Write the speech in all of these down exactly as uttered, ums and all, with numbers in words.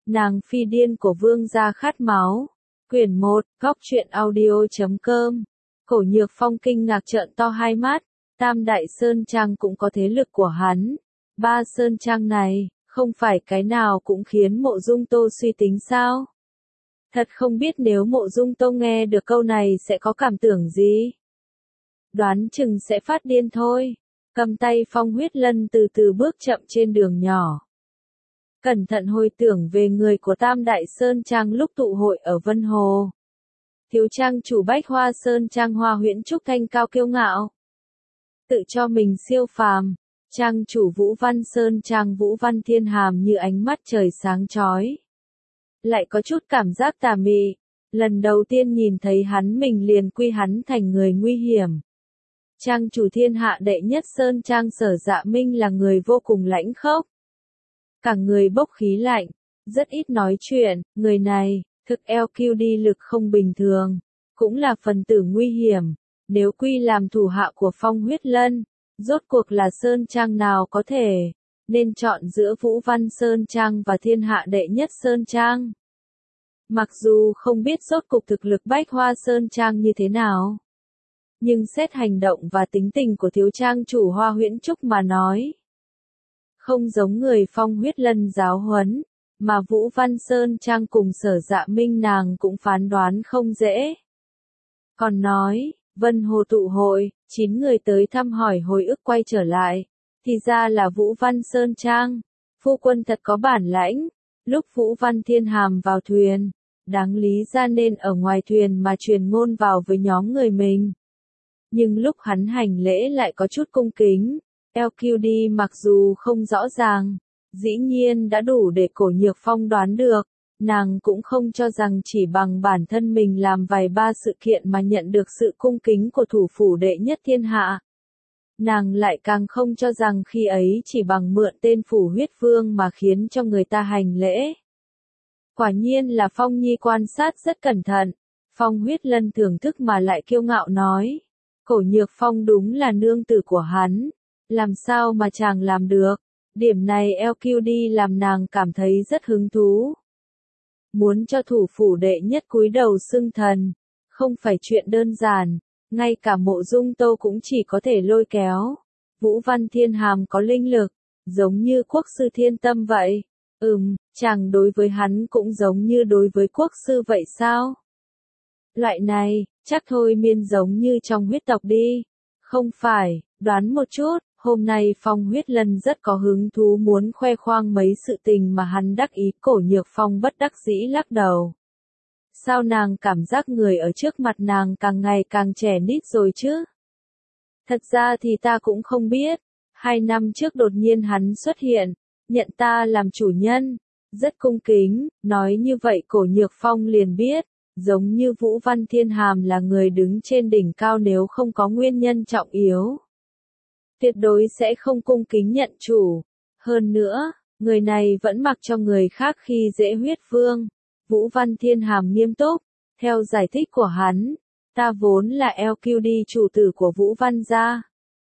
Nàng phi điên của vương gia khát máu. Quyển một, góc truyện audio.com. Cổ Nhược Phong kinh ngạc trợn to hai mắt, Tam Đại Sơn Trang cũng có thế lực của hắn. Ba Sơn Trang này, không phải cái nào cũng khiến Mộ Dung Tô suy tính sao? Thật không biết nếu Mộ Dung Tô nghe được câu này sẽ có cảm tưởng gì? Đoán chừng sẽ phát điên thôi. Cầm tay Phong Huyết Lân từ từ bước chậm trên đường nhỏ. Cẩn thận hồi tưởng về người của Tam Đại Sơn Trang lúc tụ hội ở Vân Hồ. Thiếu trang chủ Bách Hoa Sơn Trang Hoa Huyễn Trúc thanh cao kiêu ngạo. Tự cho mình siêu phàm. Trang chủ Vũ Văn Sơn Trang Vũ Văn Thiên Hàm như ánh mắt trời sáng chói. Lại có chút cảm giác tà mị. Lần đầu tiên nhìn thấy hắn mình liền quy hắn thành người nguy hiểm. Trang chủ thiên hạ đệ nhất Sơn Trang Sở Dạ Minh là người vô cùng lãnh khốc. Cả người bốc khí lạnh, rất ít nói chuyện, người này, thực lờ quy đê lực không bình thường, cũng là phần tử nguy hiểm, nếu quy làm thủ hạ của Phong Huyết Lân, rốt cuộc là Sơn Trang nào có thể, nên chọn giữa Vũ Văn Sơn Trang và thiên hạ đệ nhất Sơn Trang. Mặc dù không biết rốt cục thực lực Bách Hoa Sơn Trang như thế nào, nhưng xét hành động và tính tình của thiếu trang chủ Hoa Huyễn Trúc mà nói, không giống người Phong Huyết Lân giáo huấn, mà Vũ Văn Sơn Trang cùng Sở Dạ Minh nàng cũng phán đoán không dễ. Còn nói, Vân Hồ tụ hội, chín người tới thăm hỏi hồi ức quay trở lại, thì ra là Vũ Văn Sơn Trang. Phu quân thật có bản lãnh, lúc Vũ Văn Thiên Hàm vào thuyền, đáng lý ra nên ở ngoài thuyền mà truyền ngôn vào với nhóm người mình. Nhưng lúc hắn hành lễ lại có chút cung kính. lờ quy đê mặc dù không rõ ràng, dĩ nhiên đã đủ để Cổ Nhược Phong đoán được, nàng cũng không cho rằng chỉ bằng bản thân mình làm vài ba sự kiện mà nhận được sự cung kính của thủ phủ đệ nhất thiên hạ. Nàng lại càng không cho rằng khi ấy chỉ bằng mượn tên Phủ Huyết Vương mà khiến cho người ta hành lễ. Quả nhiên là Phong Nhi quan sát rất cẩn thận, Phong Huyết Lân thưởng thức mà lại kiêu ngạo nói, Cổ Nhược Phong đúng là nương tử của hắn. Làm sao mà chàng làm được? Điểm này lờ quy đê làm nàng cảm thấy rất hứng thú. Muốn cho thủ phủ đệ nhất cúi đầu xưng thần, không phải chuyện đơn giản, ngay cả Mộ Dung Tô cũng chỉ có thể lôi kéo. Vũ Văn Thiên Hàm có linh lực, giống như quốc sư Thiên Tâm vậy. Ừm, chàng đối với hắn cũng giống như đối với quốc sư vậy sao? Loại này, chắc thôi miên giống như trong huyết tộc đi. Không phải, đoán một chút. Hôm nay Phong Huyết Lân rất có hứng thú muốn khoe khoang mấy sự tình mà hắn đắc ý. Cổ Nhược Phong bất đắc dĩ lắc đầu. Sao nàng cảm giác người ở trước mặt nàng càng ngày càng trẻ nít rồi chứ? Thật ra thì ta cũng không biết. Hai năm trước đột nhiên hắn xuất hiện, nhận ta làm chủ nhân, rất cung kính, nói như vậy Cổ Nhược Phong liền biết, giống như Vũ Văn Thiên Hàm là người đứng trên đỉnh cao nếu không có nguyên nhân trọng yếu. Tuyệt đối sẽ không cung kính nhận chủ. Hơn nữa, người này vẫn mặc cho người khác khi dễ huyết vương. Vũ Văn Thiên Hàm nghiêm túc, theo giải thích của hắn, ta vốn là lờ quy đê chủ tử của Vũ Văn gia.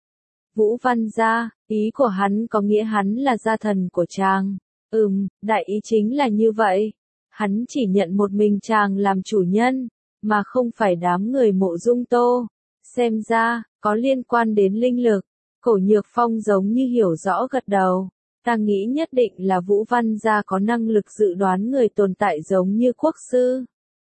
Vũ Văn gia, ý của hắn có nghĩa hắn là gia thần của chàng. Ừm, đại ý chính là như vậy. Hắn chỉ nhận một mình chàng làm chủ nhân, mà không phải đám người Mộ Dung Tô. Xem ra, có liên quan đến linh lực. Cổ Nhược Phong giống như hiểu rõ gật đầu, ta nghĩ nhất định là Vũ Văn gia có năng lực dự đoán người tồn tại giống như quốc sư.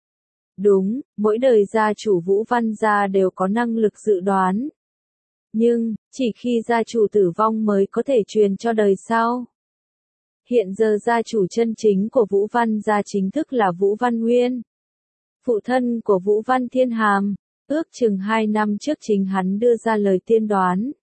Đúng, mỗi đời gia chủ Vũ Văn gia đều có năng lực dự đoán. Nhưng, chỉ khi gia chủ tử vong mới có thể truyền cho đời sau. Hiện giờ gia chủ chân chính của Vũ Văn gia chính thức là Vũ Văn Nguyên. Phụ thân của Vũ Văn Thiên Hàm, ước chừng hai năm trước chính hắn đưa ra lời tiên đoán.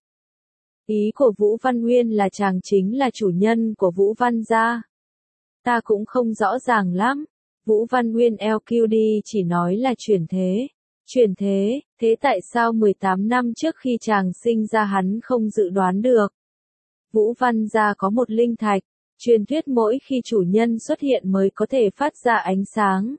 Ý của Vũ Văn Nguyên là chàng chính là chủ nhân của Vũ Văn gia. Ta cũng không rõ ràng lắm. Vũ Văn Nguyên lờ quy đê chỉ nói là chuyển thế. Chuyển thế, thế tại sao mười tám năm trước khi chàng sinh ra hắn không dự đoán được? Vũ Văn gia có một linh thạch, truyền thuyết mỗi khi chủ nhân xuất hiện mới có thể phát ra ánh sáng.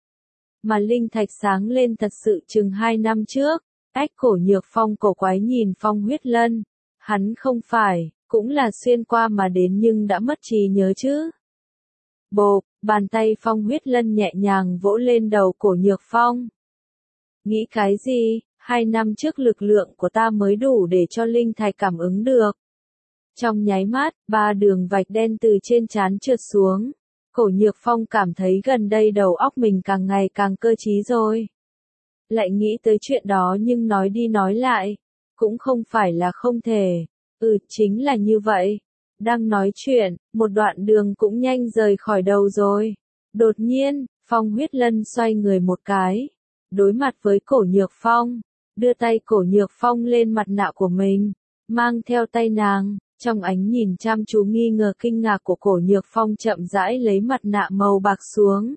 Mà linh thạch sáng lên thật sự chừng hai năm trước. Ách Cổ Nhược Phong cổ quái nhìn Phong Huyết Lân. Hắn không phải, cũng là xuyên qua mà đến nhưng đã mất trí nhớ chứ. Bộp, bàn tay Phong Huyết Lân nhẹ nhàng vỗ lên đầu Cổ Nhược Phong. Nghĩ cái gì, hai năm trước lực lượng của ta mới đủ để cho linh thạch cảm ứng được. Trong nháy mắt, ba đường vạch đen từ trên trán trượt xuống. Cổ Nhược Phong cảm thấy gần đây đầu óc mình càng ngày càng cơ trí rồi. Lại nghĩ tới chuyện đó nhưng nói đi nói lại, cũng không phải là không thể. Ừ, chính là như vậy. Đang nói chuyện, một đoạn đường cũng nhanh rời khỏi đầu rồi. Đột nhiên, Phong Huyết Lân xoay người một cái, đối mặt với Cổ Nhược Phong, đưa tay Cổ Nhược Phong lên mặt nạ của mình, mang theo tay nàng, trong ánh nhìn chăm chú nghi ngờ kinh ngạc của Cổ Nhược Phong chậm rãi lấy mặt nạ màu bạc xuống.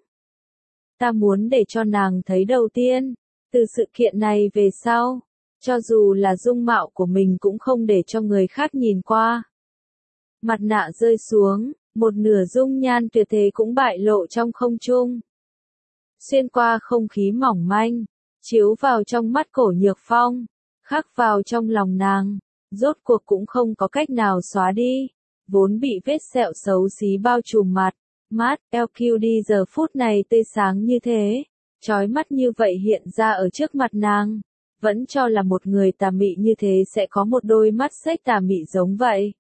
Ta muốn để cho nàng thấy đầu tiên, từ sự kiện này về sau, cho dù là dung mạo của mình cũng không để cho người khác nhìn qua. Mặt nạ rơi xuống, một nửa dung nhan tuyệt thế cũng bại lộ trong không trung. Xuyên qua không khí mỏng manh, chiếu vào trong mắt Cổ Nhược Phong, khắc vào trong lòng nàng, rốt cuộc cũng không có cách nào xóa đi. Vốn bị vết sẹo xấu xí bao trùm mặt, mắt, lờ quy đê giờ phút này tươi sáng như thế, chói mắt như vậy hiện ra ở trước mặt nàng. Vẫn cho là một người tà mị như thế sẽ có một đôi mắt xếch tà mị giống vậy.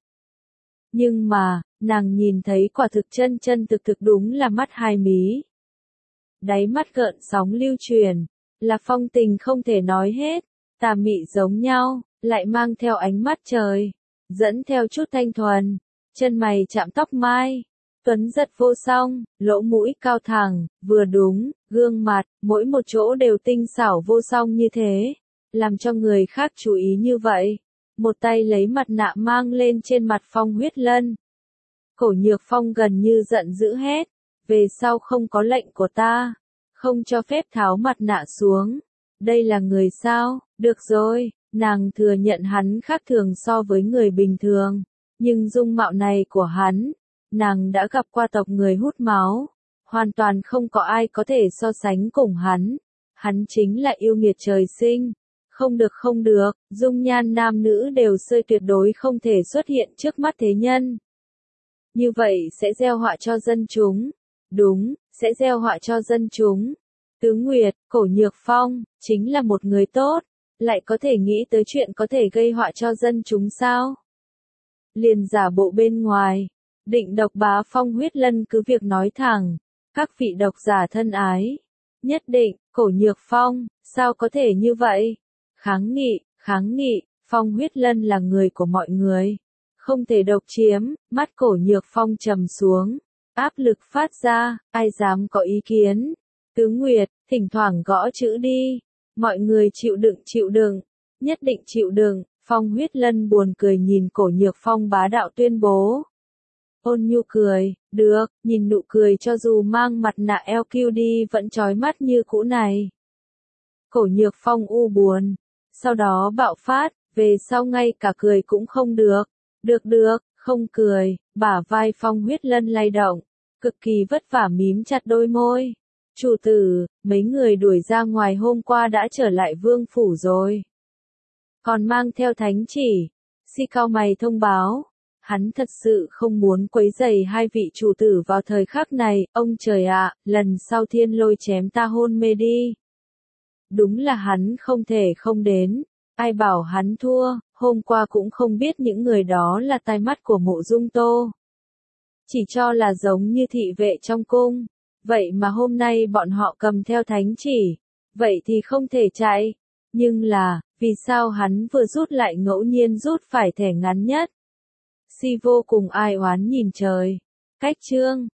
Nhưng mà, nàng nhìn thấy quả thực chân chân thực thực đúng là mắt hai mí. Đáy mắt gợn sóng lưu truyền, là phong tình không thể nói hết, tà mị giống nhau, lại mang theo ánh mắt trời, dẫn theo chút thanh thuần, chân mày chạm tóc mai, tuấn giật vô song, lỗ mũi cao thẳng, vừa đúng, gương mặt, mỗi một chỗ đều tinh xảo vô song như thế, làm cho người khác chú ý như vậy. Một tay lấy mặt nạ mang lên trên mặt Phong Huyết Lân. Cổ Nhược Phong gần như giận dữ hét, về sau không có lệnh của ta, không cho phép tháo mặt nạ xuống. Đây là người sao? Được rồi, nàng thừa nhận hắn khác thường so với người bình thường, nhưng dung mạo này của hắn, nàng đã gặp qua tộc người hút máu, hoàn toàn không có ai có thể so sánh cùng hắn. Hắn chính là yêu nghiệt trời sinh. Không được không được, dung nhan nam nữ đều sơi tuyệt đối không thể xuất hiện trước mắt thế nhân. Như vậy sẽ gieo họa cho dân chúng. Đúng, sẽ gieo họa cho dân chúng. Tứ Nguyệt, Cổ Nhược Phong, chính là một người tốt, lại có thể nghĩ tới chuyện có thể gây họa cho dân chúng sao? Liền giả bộ bên ngoài, định độc bá Phong Huyết Lân cứ việc nói thẳng, các vị độc giả thân ái. Nhất định, Cổ Nhược Phong, sao có thể như vậy? Kháng nghị, kháng nghị, Phong Huyết Lân là người của mọi người, không thể độc chiếm. Mắt Cổ Nhược Phong trầm xuống, áp lực phát ra, ai dám có ý kiến. Tứ Nguyệt, thỉnh thoảng gõ chữ đi, mọi người chịu đựng chịu đựng, nhất định chịu đựng. Phong Huyết Lân buồn cười nhìn Cổ Nhược Phong bá đạo tuyên bố. Ôn nhu cười, được, nhìn nụ cười cho dù mang mặt nạ lờ quy đê vẫn chói mắt như cũ này. Cổ Nhược Phong u buồn, sau đó bạo phát, về sau ngay cả cười cũng không được. Được được, không cười, bả vai Phong Huyết Lân lay động, cực kỳ vất vả mím chặt đôi môi. Chủ tử, mấy người đuổi ra ngoài hôm qua đã trở lại vương phủ rồi. Còn mang theo thánh chỉ, Si cau mày thông báo. Hắn thật sự không muốn quấy rầy hai vị chủ tử vào thời khắc này. Ông trời ạ, lần sau thiên lôi chém ta hôn mê đi. Đúng là hắn không thể không đến. Ai bảo hắn thua, hôm qua cũng không biết những người đó là tai mắt của Mộ Dung Tô. Chỉ cho là giống như thị vệ trong cung. Vậy mà hôm nay bọn họ cầm theo thánh chỉ. Vậy thì không thể chạy. Nhưng là, vì sao hắn vừa rút lại ngẫu nhiên rút phải thẻ ngắn nhất? Si vô cùng ai oán nhìn trời. Cách chương